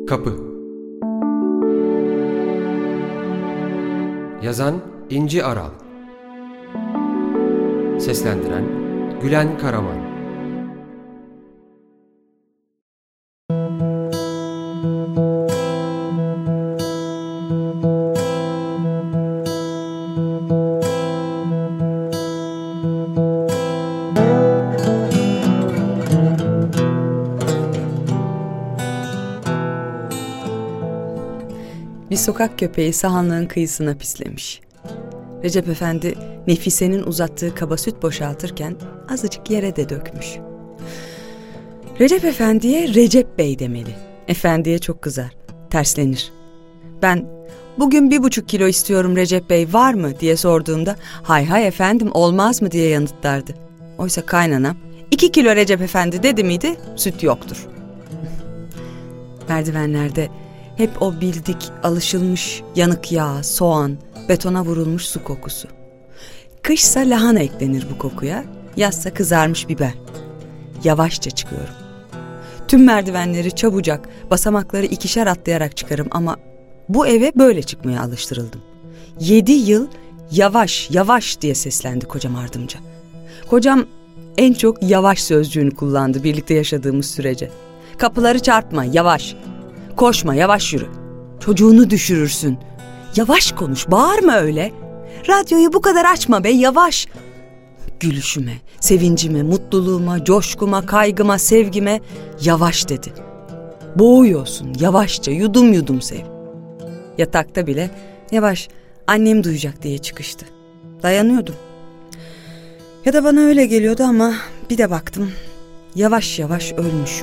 Kapı. Yazan İnci Aral. Seslendiren Gülen Karaman. Bir sokak köpeği sahanlığın kıyısına pislemiş. Recep Efendi Nefise'nin uzattığı kaba süt boşaltırken azıcık yere de dökmüş. Recep Efendi'ye Recep Bey demeli. Efendiye çok kızar, terslenir. Ben bugün 1,5 kilo istiyorum Recep Bey, var mı diye sorduğumda hay hay efendim olmaz mı diye yanıtlardı. Oysa kaynanam 2 kilo Recep Efendi dedi miydi süt yoktur. Merdivenlerde hep o bildik, alışılmış yanık yağ, soğan, betona vurulmuş su kokusu. Kışsa lahana eklenir bu kokuya, yazsa kızarmış biber. Yavaşça çıkıyorum. Tüm merdivenleri çabucak, basamakları 2'şer atlayarak çıkarım ama bu eve böyle çıkmaya alıştırıldım. 7 yıl yavaş yavaş diye seslendi kocam ardımca. Kocam en çok yavaş sözcüğünü kullandı birlikte yaşadığımız sürece. Kapıları çarpma, yavaş. Koşma, yavaş yürü. Çocuğunu düşürürsün. Yavaş konuş, bağırma öyle. Radyoyu bu kadar açma be, yavaş. Gülüşüme, sevincime, mutluluğuma, coşkuma, kaygıma, sevgime yavaş dedi. Boğuyorsun, yavaşça, yudum yudum sev. Yatakta bile yavaş, annem duyacak diye çıkıştı. Dayanıyordum. Ya da bana öyle geliyordu ama bir de baktım, yavaş yavaş ölmüşüm.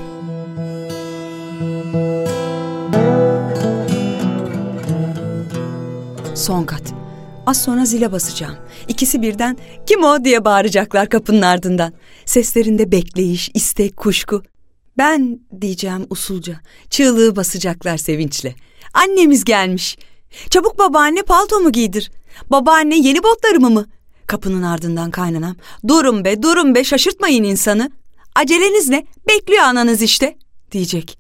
Son kat. Az sonra zile basacağım. İkisi birden kim o diye bağıracaklar kapının ardından. Seslerinde bekleyiş, istek, kuşku. Ben diyeceğim usulca. Çığlığı basacaklar sevinçle. Annemiz gelmiş. Çabuk babaanne paltomu giydir. Babaanne yeni botlarımı mı? Kapının ardından kaynanam. Durun be şaşırtmayın insanı. Aceleniz ne? Bekliyor ananız işte diyecek.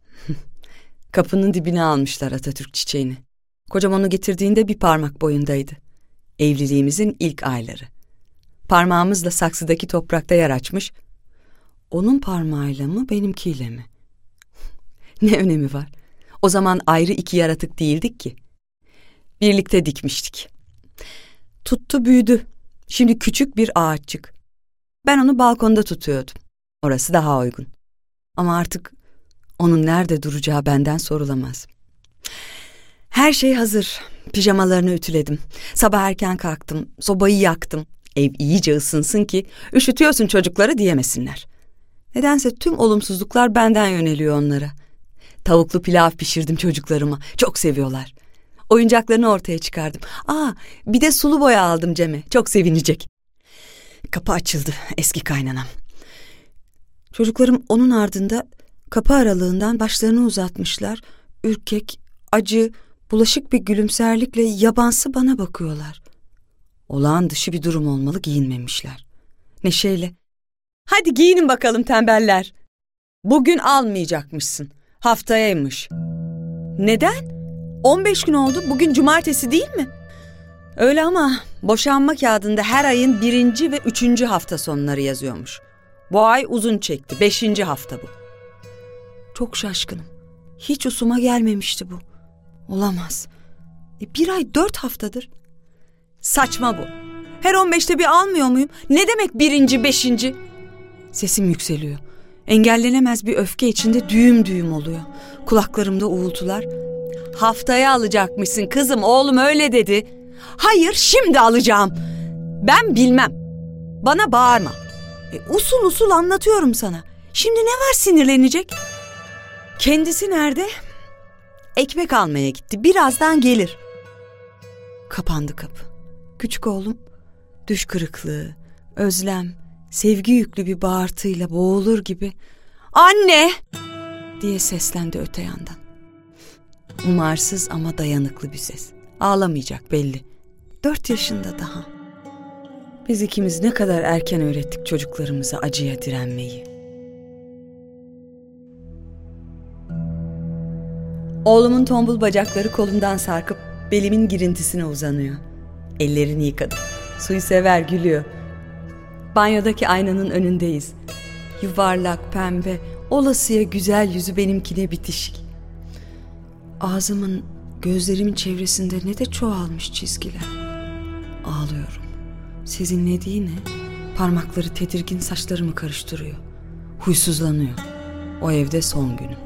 Kapının dibine almışlar Atatürk çiçeğini. Kocam onu getirdiğinde bir parmak boyundaydı. Evliliğimizin ilk ayları. Parmağımızla saksıdaki toprakta yer açmış. Onun parmağıyla mı benimkiyle mi? Ne önemi var? O zaman ayrı iki yaratık değildik ki. Birlikte dikmiştik. Tuttu büyüdü. Şimdi küçük bir ağaççık. Ben onu balkonda tutuyordum. Orası daha uygun. Ama artık onun nerede duracağı benden sorulamaz. Her şey hazır. Pijamalarını ütüledim. Sabah erken kalktım. Sobayı yaktım. Ev iyice ısınsın ki üşütüyorsun çocukları diyemesinler. Nedense tüm olumsuzluklar benden yöneliyor onlara. Tavuklu pilav pişirdim çocuklarıma. Çok seviyorlar. Oyuncaklarını ortaya çıkardım. Bir de sulu boya aldım Cem'e. Çok sevinecek. Kapı açıldı, eski kaynanam. Çocuklarım onun ardında kapı aralığından başlarını uzatmışlar. Ürkek, acı, bulaşık bir gülümserlikle yabansı bana bakıyorlar. Olağan dışı bir durum olmalı, giyinmemişler. Neşeyle, hadi giyinin bakalım tembeller. Bugün almayacakmışsın, haftayaymış. Neden? 15 gün oldu, bugün cumartesi değil mi? Öyle ama boşanma kağıdında her ayın 1. ve 3. hafta sonları yazıyormuş. Bu ay uzun çekti, 5. hafta bu. Çok şaşkınım. Hiç usuma gelmemişti bu. Olamaz. 1 ay 4 haftadır. Saçma bu. Her 15'te bir almıyor muyum? Ne demek 1. 5. Sesim yükseliyor. Engellenemez bir öfke içinde düğüm düğüm oluyor. Kulaklarımda uğultular. Haftaya alacakmışsın kızım, oğlum öyle dedi. Hayır, şimdi alacağım. Ben bilmem. Bana bağırma. Usul usul anlatıyorum sana. Şimdi ne var sinirlenecek? Kendisi nerede? Ekmek almaya gitti. Birazdan gelir. Kapandı kapı. Küçük oğlum düş kırıklığı, özlem, sevgi yüklü bir bağırtıyla boğulur gibi "Anne!" diye seslendi öte yandan. Umarsız ama dayanıklı bir ses. Ağlamayacak belli. 4 yaşında daha. Biz ikimiz ne kadar erken öğrettik çocuklarımıza acıya direnmeyi. Oğlumun tombul bacakları kolumdan sarkıp belimin girintisine uzanıyor. Ellerini yıkadım. Suyu sever, gülüyor. Banyodaki aynanın önündeyiz. Yuvarlak, pembe, olasıya güzel yüzü benimkine bitişik. Ağzımın, gözlerimin çevresinde ne de çoğalmış çizgiler. Ağlıyorum. Sezinlediği ne? Parmakları tedirgin saçlarımı karıştırıyor. Huysuzlanıyor. O evde son günüm.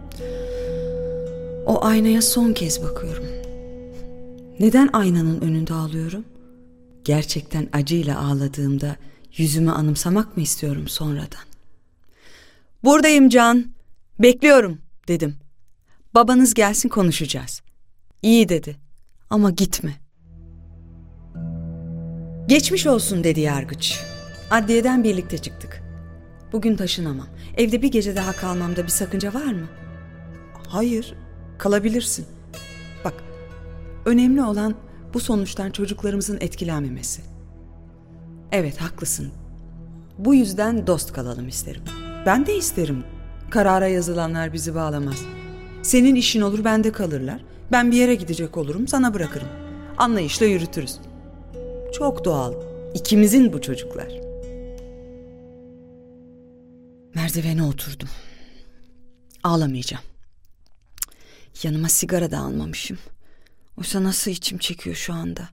O aynaya son kez bakıyorum. Neden aynanın önünde ağlıyorum? Gerçekten acıyla ağladığımda yüzümü anımsamak mı istiyorum sonradan? Buradayım Can. Bekliyorum dedim. Babanız gelsin, konuşacağız. İyi dedi. Ama gitme. Geçmiş olsun dedi yargıç. Adliyeden birlikte çıktık. Bugün taşınamam. Evde bir gece daha kalmamda bir sakınca var mı? Hayır, kalabilirsin. Bak, önemli olan bu sonuçtan çocuklarımızın etkilenmemesi. Evet, haklısın. Bu yüzden dost kalalım isterim. Ben de isterim. Karara yazılanlar bizi bağlamaz. Senin işin olur, bende kalırlar. Ben bir yere gidecek olurum, sana bırakırım. Anlayışla yürütürüz. Çok doğal. İkimizin bu çocuklar. Merdivene oturdum. Ağlamayacağım. Yanıma sigara da almamışım. Oysa nasıl içim çekiyor şu anda.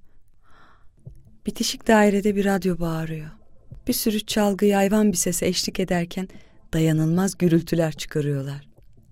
Bitişik dairede bir radyo bağırıyor. Bir sürü çalgı yayvan bir sese eşlik ederken dayanılmaz gürültüler çıkarıyorlar.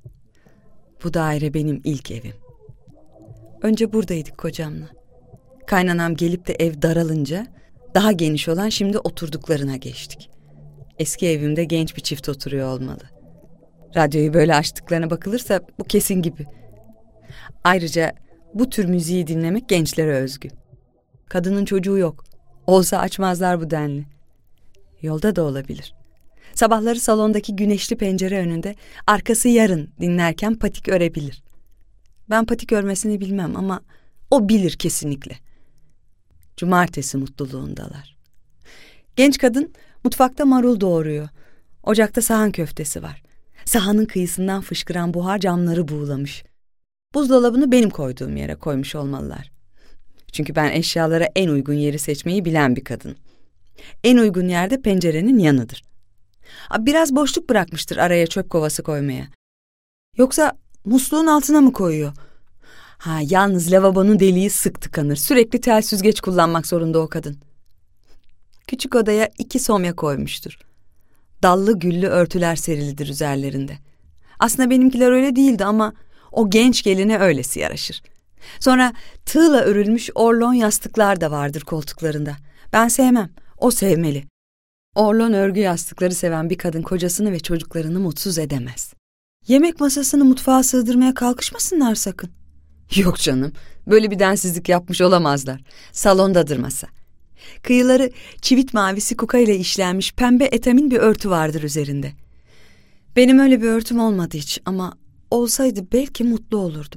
Bu daire benim ilk evim. Önce buradaydık kocamla. Kaynanam gelip de ev daralınca daha geniş olan şimdi oturduklarına geçtik. Eski evimde genç bir çift oturuyor olmalı. Radyoyu böyle açtıklarına bakılırsa bu kesin gibi. Ayrıca bu tür müziği dinlemek gençlere özgü. Kadının çocuğu yok. Olsa açmazlar bu denli. Yolda da olabilir. Sabahları salondaki güneşli pencere önünde arkası yarın dinlerken patik örebilir. Ben patik örmesini bilmem ama o bilir kesinlikle. Cumartesi mutluluğundalar. Genç kadın mutfakta marul doğuruyor. Ocakta sahan köftesi var. Sahanın kıyısından fışkıran buhar camları buğulamış. Buzdolabını benim koyduğum yere koymuş olmalılar. Çünkü ben eşyalara en uygun yeri seçmeyi bilen bir kadın. En uygun yerde pencerenin yanıdır. Biraz boşluk bırakmıştır araya çöp kovası koymaya. Yoksa musluğun altına mı koyuyor? Yalnız lavabonun deliği sık tıkanır. Sürekli tel süzgeç kullanmak zorunda o kadın. Küçük odaya 2 somya koymuştur. Dallı güllü örtüler serilidir üzerlerinde. Aslında benimkiler öyle değildi ama o genç geline öylesi yaraşır. Sonra tığla örülmüş orlon yastıklar da vardır koltuklarında. Ben sevmem, o sevmeli. Orlon örgü yastıkları seven bir kadın kocasını ve çocuklarını mutsuz edemez. Yemek masasını mutfağa sığdırmaya kalkışmasınlar sakın. Yok canım, böyle bir densizlik yapmış olamazlar. Salondadır masa. Kıyıları çivit mavisi kuka ile işlenmiş pembe etamin bir örtü vardır üzerinde. Benim öyle bir örtüm olmadı hiç ama olsaydı belki mutlu olurdum.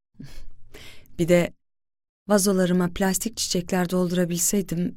Bir de vazolarıma plastik çiçekler doldurabilseydim.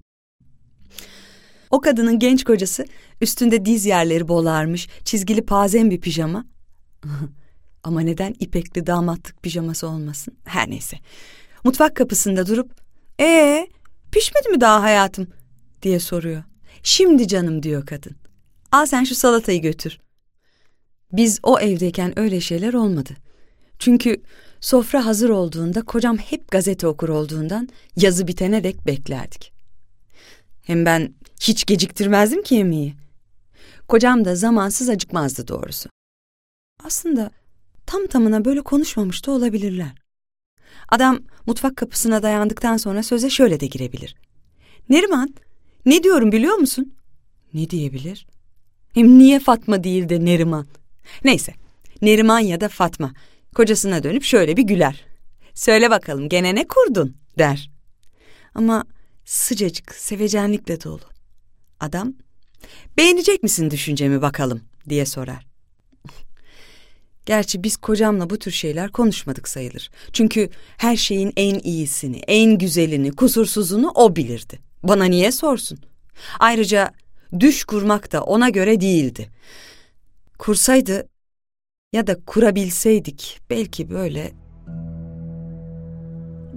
O kadının genç kocası üstünde diz yerleri bolarmış çizgili pazen bir pijama. Ama neden ipekli damatlık pijaması olmasın? Her neyse. Mutfak kapısında durup pişmedi mi daha hayatım diye soruyor. Şimdi canım diyor kadın. Al sen şu salatayı götür. Biz o evdeyken öyle şeyler olmadı. Çünkü sofra hazır olduğunda kocam hep gazete okur olduğundan yazı bitene dek beklerdik. Hem ben hiç geciktirmezdim ki yemeği. Kocam da zamansız acıkmazdı doğrusu. Aslında tam tamına böyle konuşmamış da olabilirler. Adam mutfak kapısına dayandıktan sonra söze şöyle de girebilir. Neriman, ne diyorum biliyor musun? Ne diyebilir? Hem niye Fatma değil de Neriman? Neyse, Neriman ya da Fatma kocasına dönüp şöyle bir güler. Söyle bakalım gene ne kurdun der. Ama sıcacık, sevecenlikle dolu. Adam, beğenecek misin düşüncemi bakalım diye sorar. Gerçi biz kocamla bu tür şeyler konuşmadık sayılır. Çünkü her şeyin en iyisini, en güzelini, kusursuzunu o bilirdi. Bana niye sorsun? Ayrıca düş kurmak da ona göre değildi. Kursaydı ya da kurabilseydik belki böyle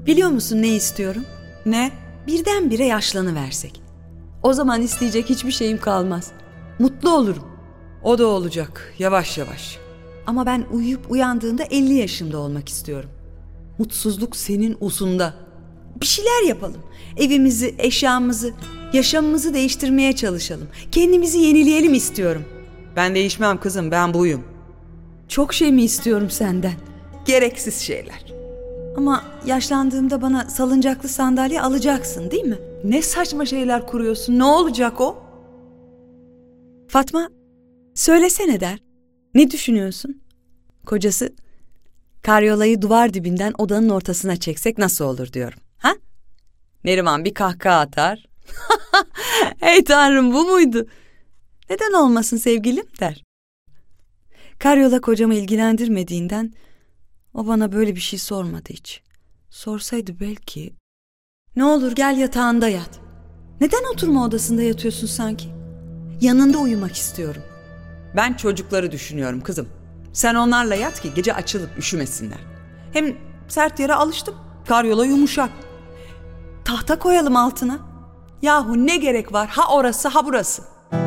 Biliyor musun ne istiyorum? Ne? Birdenbire yaşlanıversek. O zaman isteyecek hiçbir şeyim kalmaz. Mutlu olurum. O da olacak, yavaş yavaş. Ama ben uyuyup uyandığında 50 yaşında olmak istiyorum. Mutsuzluk senin usunda. Bir şeyler yapalım. Evimizi, eşyamızı, yaşamımızı değiştirmeye çalışalım. Kendimizi yenileyelim istiyorum. Ben değişmem kızım, ben buyum. Çok şey mi istiyorum senden? Gereksiz şeyler. Ama yaşlandığımda bana salıncaklı sandalye alacaksın, değil mi? Ne saçma şeyler kuruyorsun, ne olacak o? Fatma, söylesene der. Ne düşünüyorsun? Kocası, karyolayı duvar dibinden odanın ortasına çeksek nasıl olur diyorum. Ha? Neriman bir kahkaha atar. Hey tanrım, bu muydu? Neden olmasın sevgilim der. Karyola kocamı ilgilendirmediğinden o bana böyle bir şey sormadı hiç. Sorsaydı belki... Ne olur gel yatağında yat. Neden oturma odasında yatıyorsun sanki? Yanında uyumak istiyorum. Ben çocukları düşünüyorum kızım. Sen onlarla yat ki gece açılıp üşümesinler. Hem sert yere alıştım. Karyola yumuşak. Tahta koyalım altına. Yahu ne gerek var? Ha orası ha burası.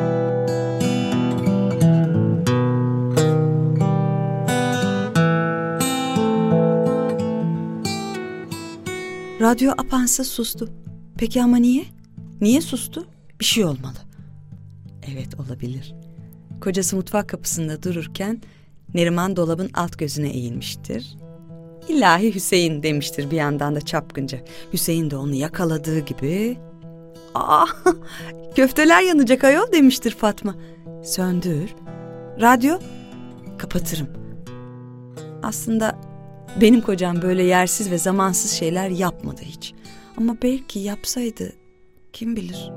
Radyo apansız sustu. Peki ama niye? Niye sustu? Bir şey olmalı. Evet, olabilir. Kocası mutfak kapısında dururken Neriman dolabın alt gözüne eğilmiştir. İlahi Hüseyin demiştir bir yandan da çapkınca. Hüseyin de onu yakaladığı gibi... Aa, köfteler yanacak ayol demiştir Fatma. Söndür. Radyo? Kapatırım. Aslında benim kocam böyle yersiz ve zamansız şeyler yapmadı hiç. Ama belki yapsaydı kim bilir.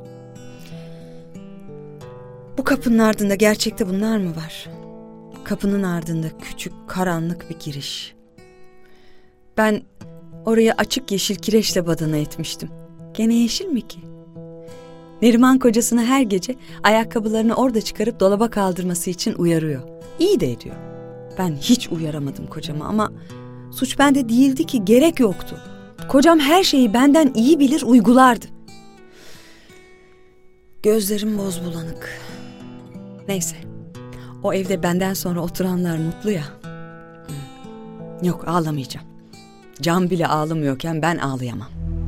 Bu kapının ardında gerçekte bunlar mı var? Kapının ardında küçük karanlık bir giriş. Ben oraya açık yeşil kireçle badana etmiştim. Gene yeşil mi ki? Neriman kocasını her gece ayakkabılarını orada çıkarıp dolaba kaldırması için uyarıyor. İyi de ediyor. Ben hiç uyaramadım kocamı ama suç bende değildi ki, gerek yoktu. Kocam her şeyi benden iyi bilir, uygulardı. Gözlerim boz bulanık. Neyse, o evde benden sonra oturanlar mutlu ya. Yok, ağlamayacağım. Can bile ağlamıyorken ben ağlayamam.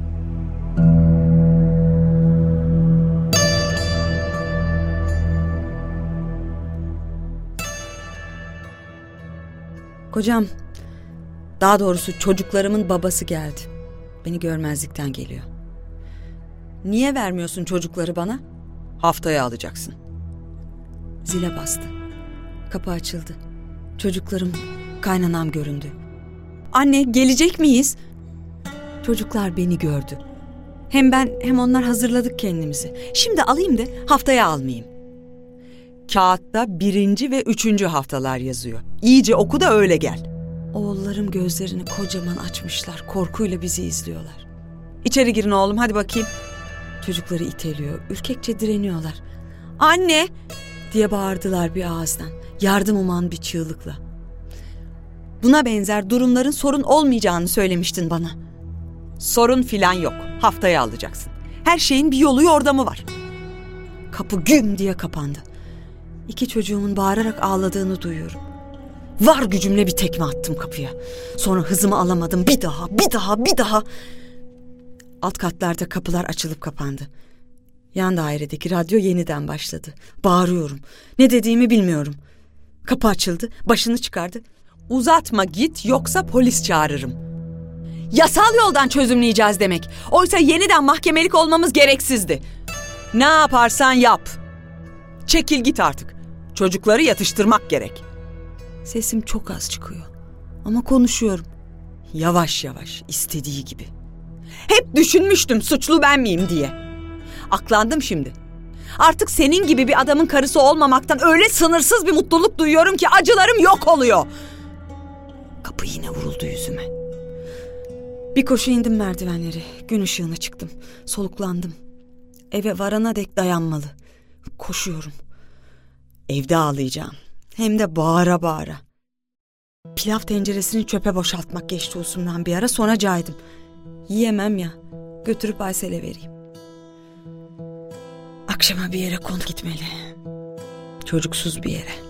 Kocam, daha doğrusu çocuklarımın babası geldi. Beni görmezlikten geliyor. Niye vermiyorsun çocukları bana? Haftaya alacaksın. Zile bastı. Kapı açıldı. Çocuklarım, kaynanam göründü. Anne, gelecek miyiz? Çocuklar beni gördü. Hem ben hem onlar hazırladık kendimizi. Şimdi alayım da haftaya almayayım. Kağıtta 1. ve 3. haftalar yazıyor. İyice oku da öyle gel. Oğullarım gözlerini kocaman açmışlar. Korkuyla bizi izliyorlar. İçeri girin oğlum, hadi bakayım. Çocukları iteliyor. Ürkekçe direniyorlar. Anne diye bağırdılar bir ağızdan. Yardım uman bir çığlıkla. Buna benzer durumların sorun olmayacağını söylemiştin bana. Sorun filan yok. Haftaya alacaksın. Her şeyin bir yolu yordamı var. Kapı güm diye kapandı. 2 çocuğumun bağırarak ağladığını duyuyorum. Var gücümle bir tekme attım kapıya. Sonra hızımı alamadım. Bir daha. Alt katlarda kapılar açılıp kapandı. Yan dairedeki radyo yeniden başladı. Bağırıyorum. Ne dediğimi bilmiyorum. Kapı açıldı. Başını çıkardı. Uzatma git, yoksa polis çağırırım. Yasal yoldan çözümleyeceğiz demek. Oysa yeniden mahkemelik olmamız gereksizdi. Ne yaparsan yap. Çekil git artık. Çocukları yatıştırmak gerek. Sesim çok az çıkıyor. Ama konuşuyorum. Yavaş yavaş, istediği gibi. Hep düşünmüştüm suçlu ben miyim diye. Aklandım şimdi. Artık senin gibi bir adamın karısı olmamaktan öyle sınırsız bir mutluluk duyuyorum ki acılarım yok oluyor. Kapı yine vuruldu yüzüme. Bir koşu indim merdivenleri. Gün ışığına çıktım. Soluklandım. Eve varana dek dayanmalı. Koşuyorum. Evde ağlayacağım. Hem de bağıra bağıra. Pilav tenceresini çöpe boşaltmak geçti usumdan bir ara, sonra caydım. Yiyemem ya. Götürüp Aysel'e vereyim. Akşama bir yere kont gitmeli. Çocuksuz bir yere.